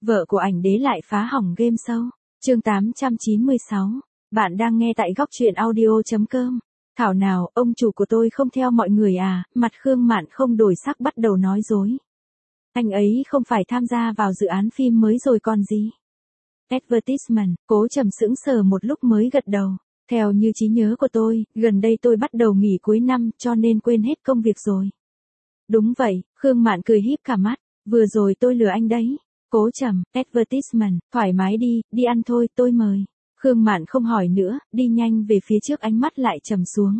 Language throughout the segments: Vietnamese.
Vợ của ảnh đế lại phá hỏng game show. Chương 896. Bạn đang nghe tại góc truyện audio.com. Thảo nào, ông chủ của tôi không theo mọi người à? Mặt Khương Mạn không đổi sắc bắt đầu nói dối. Anh ấy không phải tham gia vào dự án phim mới rồi còn gì. Advertisement, Cố Trầm sững sờ một lúc mới gật đầu. Theo như trí nhớ của tôi, gần đây tôi bắt đầu nghỉ cuối năm cho nên quên hết công việc rồi. Đúng vậy, Khương Mạn cười híp cả mắt. Vừa rồi tôi lừa anh đấy. Cố Trầm, advertisement, thoải mái đi ăn thôi, tôi mời. Khương Mạn không hỏi nữa, đi nhanh về phía trước ánh mắt lại trầm xuống.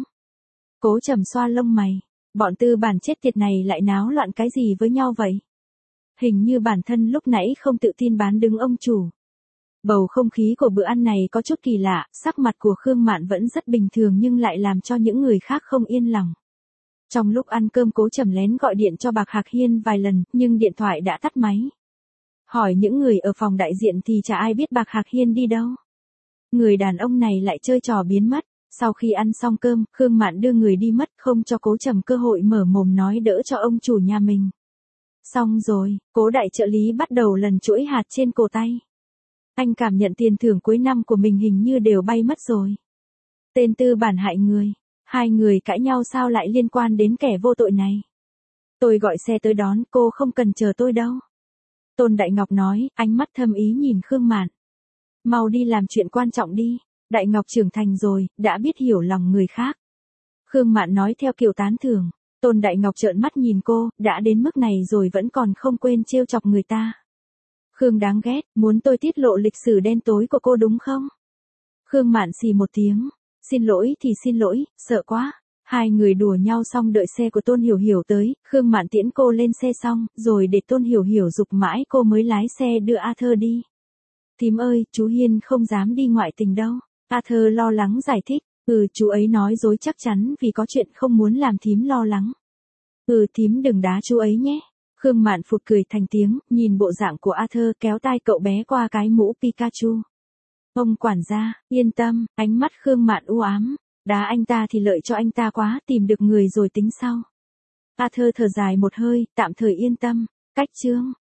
Cố Trầm xoa lông mày. Bọn tư bản chết tiệt này lại náo loạn cái gì với nhau vậy? Hình như bản thân lúc nãy không tự tin bán đứng ông chủ. Bầu không khí của bữa ăn này có chút kỳ lạ, sắc mặt của Khương Mạn vẫn rất bình thường nhưng lại làm cho những người khác không yên lòng. Trong lúc ăn cơm Cố Trầm lén gọi điện cho Bạc Hạc Hiên vài lần, nhưng điện thoại đã tắt máy. Hỏi những người ở phòng đại diện thì chả ai biết Bạc Hạc Hiên đi đâu. Người đàn ông này lại chơi trò biến mất. Sau khi ăn xong cơm, Khương Mạn đưa người đi mất không cho Cố Trầm cơ hội mở mồm nói đỡ cho ông chủ nhà mình. Xong rồi, Cố đại trợ lý bắt đầu lần chuỗi hạt trên cổ tay. Anh cảm nhận tiền thưởng cuối năm của mình hình như đều bay mất rồi. Tên tư bản hại người. Hai người cãi nhau sao lại liên quan đến kẻ vô tội này. Tôi gọi xe tới đón, cô không cần chờ tôi đâu. Tôn Đại Ngọc nói, ánh mắt thâm ý nhìn Khương Mạn. Mau đi làm chuyện quan trọng đi. Đại Ngọc trưởng thành rồi, đã biết hiểu lòng người khác. Khương Mạn nói theo kiểu tán thưởng. Tôn Đại Ngọc trợn mắt nhìn cô, đã đến mức này rồi vẫn còn không quên trêu chọc người ta. Khương đáng ghét, muốn tôi tiết lộ lịch sử đen tối của cô đúng không? Khương Mạn xì một tiếng. Xin lỗi thì xin lỗi, sợ quá. Hai người đùa nhau xong đợi xe của Tôn Hiểu Hiểu tới, Khương Mạn tiễn cô lên xe xong, rồi để Tôn Hiểu Hiểu giục mãi cô mới lái xe đưa Arthur đi. Thím ơi, chú Hiên không dám đi ngoại tình đâu. Arthur lo lắng giải thích, chú ấy nói dối chắc chắn vì có chuyện không muốn làm thím lo lắng. Thím đừng đá chú ấy nhé. Khương Mạn phụt cười thành tiếng, nhìn bộ dạng của Arthur kéo tai cậu bé qua cái mũ Pikachu. Ông quản gia, yên tâm, ánh mắt Khương Mạn u ám. Đá anh ta thì lợi cho anh ta quá, tìm được người rồi tính sau. Arthur thở dài một hơi, tạm thời yên tâm. Cách chương.